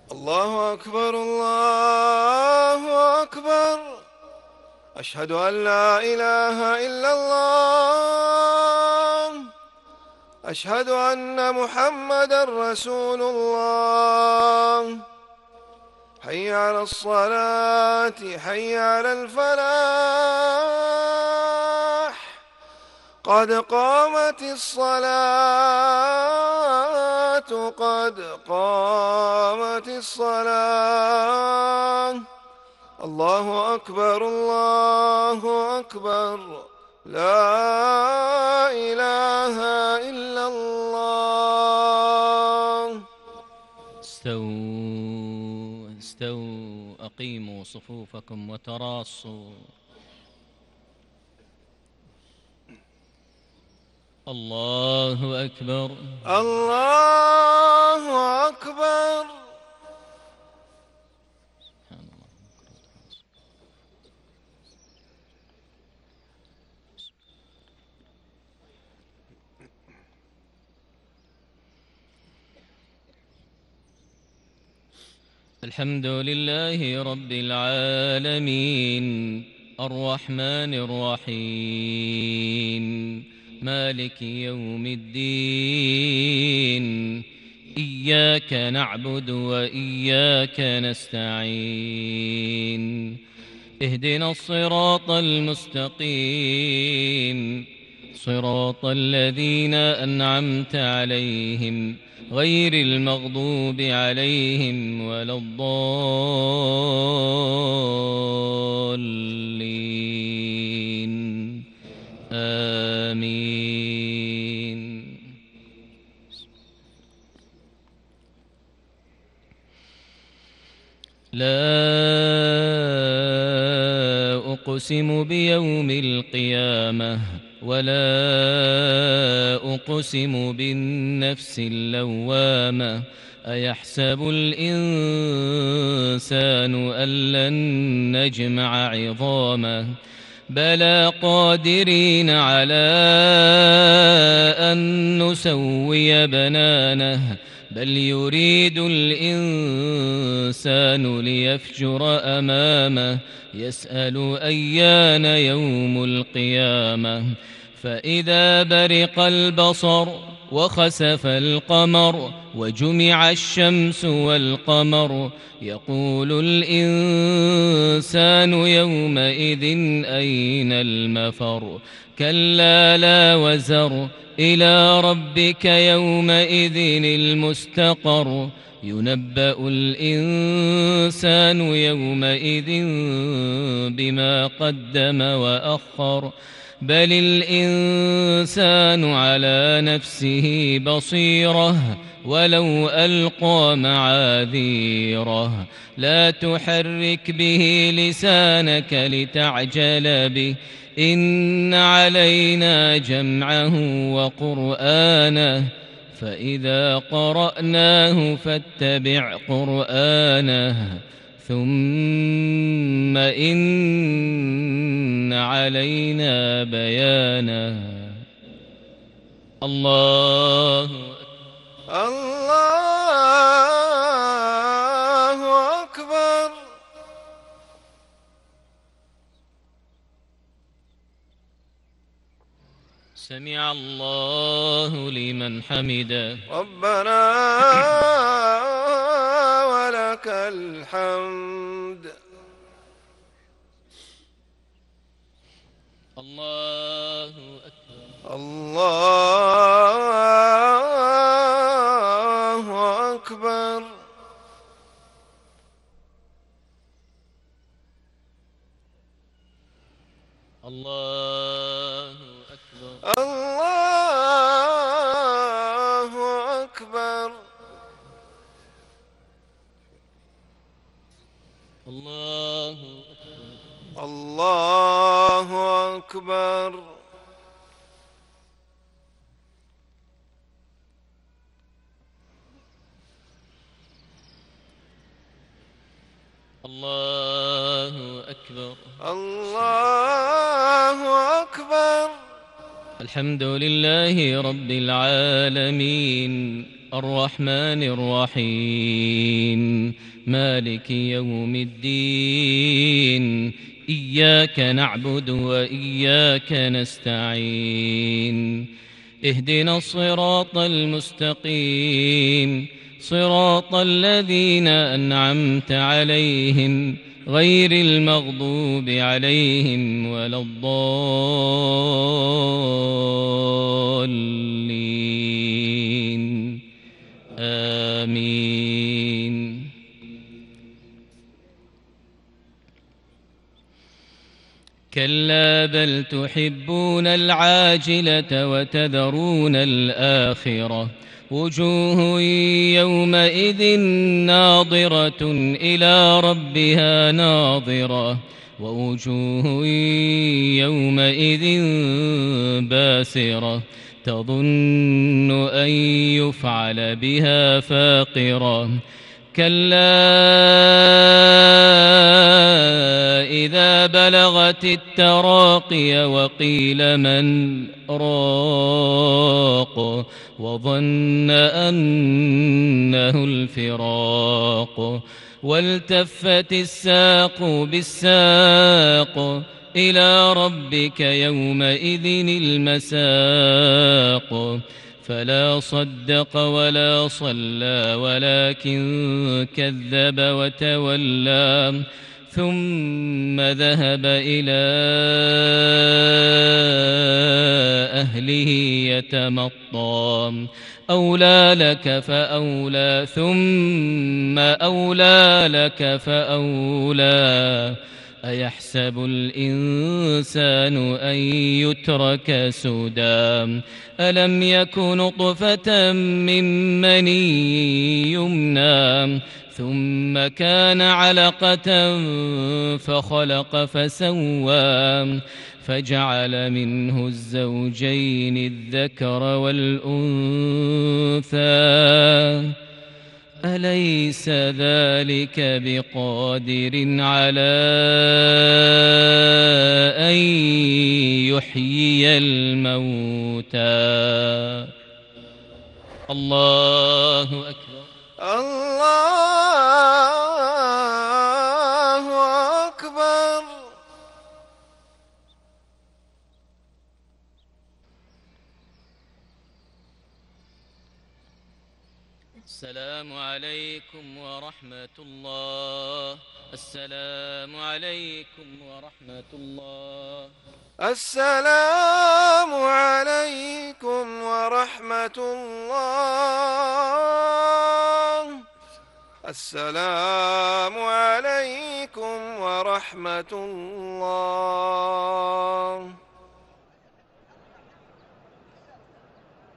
الله أكبر الله أكبر. أشهد أن لا إله إلا الله. أشهد أن محمدا رسول الله. حي على الصلاة، حي على الفلاح. قد قامت الصلاة، قد قامت الصلاة. الله أكبر الله أكبر. لا إله إلا الله. استووا استووا، أقيموا صفوفكم وتراصوا. الله أكبر الله أكبر. سبحان الله. الحمد لله رب العالمين، الرحمن الرحيم، مالك يوم الدين. إياك نعبد وإياك نستعين. اهدنا الصراط المستقيم، صراط الذين أنعمت عليهم، غير المغضوب عليهم ولا الضالين. آمين. لا أقسم بيوم القيامة، ولا أقسم بالنفس اللوامة. أيحسب الإنسان أن لن نجمع عظامه؟ بلى قادرين على أن نسوي بنانه. بل يريد الإنسان ليفجر أمامه. يسأل أيان يوم القيامة. فإذا برق البصر وخسف القمر وجمع الشمس والقمر، يقول الإنسان يومئذ أين المفر؟ كلا لا وزر، إلى ربك يومئذ المستقر. ينبأ الإنسان يومئذ بما قدم وأخر. بل الإنسان على نفسه بصيرة، ولو ألقى معاذيره. لا تحرك به لسانك لتعجل به، إن علينا جمعه وقرآنه. فإذا قرأناه فاتبع قرآنه. ثم إن علينا بيانه. الله الله أكبر. سمع الله لمن حمده. ربنا ولك الحمد. الله أكبر. الله أكبر. الله أكبر. الله أكبر. الله أكبر. الله أكبر. الله أكبر. الله أكبر. الحمد لله رب العالمين، الرحمن الرحيم، مالك يوم الدين إياك نعبد وإياك نستعين اهدنا الصراط المستقيم صراط الذين أنعمت عليهم غير المغضوب عليهم ولا الضالين آمين. كلا بل تحبون العاجلة وتذرون الآخرة وجوه يومئذ ناظرة إلى ربها ناظرة ووجوه يومئذ باسرة تظن أن يفعل بها فاقرة كلا إذا بلغت التراقي وقيل من راق وظن أنه الفراق والتفت الساق بالساق إلى ربك يومئذ المساق فلا صدق ولا صلى ولكن كذب وتولى ثم ذهب إلى أهله يتمطى أولى لك فأولى ثم أولى لك فأولى أيحسب الإنسان أن يترك سدى ألم يك نطفة من مني يمنى ثم كان علقة فخلق فسوى فجعل منه الزوجين الذكر والأنثى أليس ذلك بقادر على أن يحيي الموتى الله أكبر الله أكبر. السلام عليكم ورحمة الله. السلام عليكم ورحمة الله. السلام عليكم ورحمة الله. السلام عليكم ورحمة الله.